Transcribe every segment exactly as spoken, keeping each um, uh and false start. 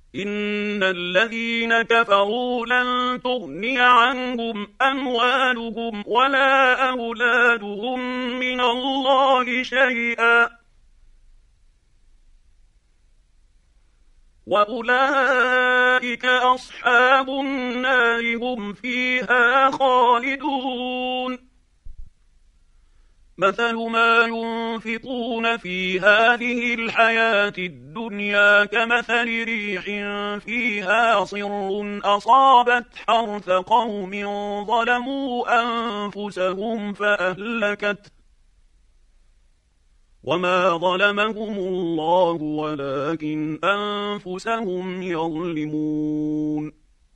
إن الذين كفروا لن تغني عنهم أموالهم ولا أولادهم من الله شيئا وأولئك أصحاب النار هم فيها خالدون مثل ما ينفقون في هذه الحياة الدنيا كمثل ريح فيها صر أصابت حرث قوم ظلموا أنفسهم فأهلكت وما ظلمهم الله ولكن أنفسهم يظلمون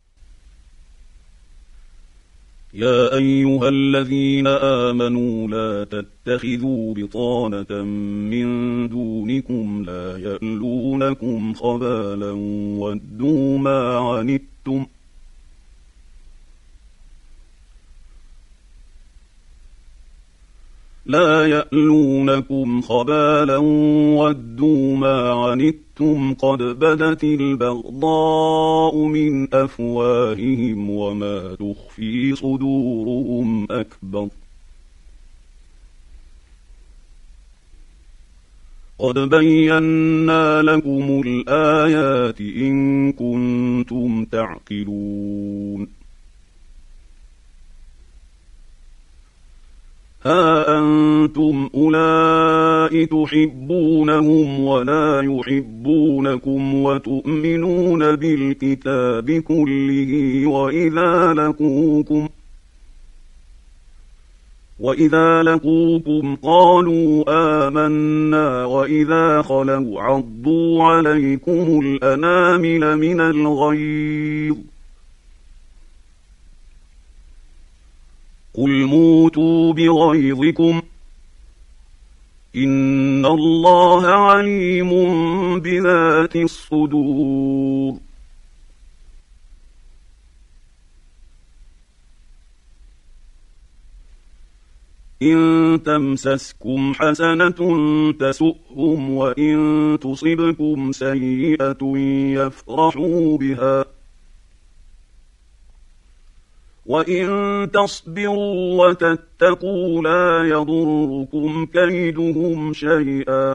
يا أيها الذين آمنوا لا تتخذوا بطانة من دونكم لا يألونكم خبالا ودوا ما عنتم لا يألونكم خبالا ودوا ما عنتم قد بدت البغضاء من أفواههم وما تخفي صدورهم أكبر قد بينا لكم الآيات إن كنتم تعقلون ها أنتم أولئك تحبونهم ولا يحبونكم وتؤمنون بالكتاب كله وإذا لقوكم وإذا لقوكم قالوا آمنا وإذا خلوا عضوا عليكم الأنامل من الغيظ قل موتوا بغيظكم إن الله عليم بذات الصدور إن تمسسكم حسنة تسؤهم وإن تصبكم سيئة يفرحوا بها وإن تصبروا وتتقوا لا يضركم كيدهم شيئا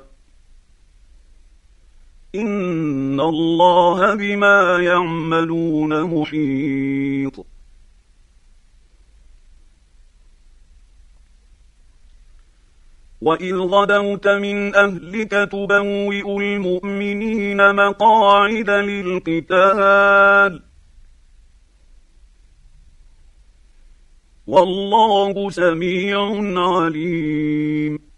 إن الله بما يعملون محيط وإذ غدوت من أهلك تبوئ المؤمنين مقاعد للقتال والله سميع عليم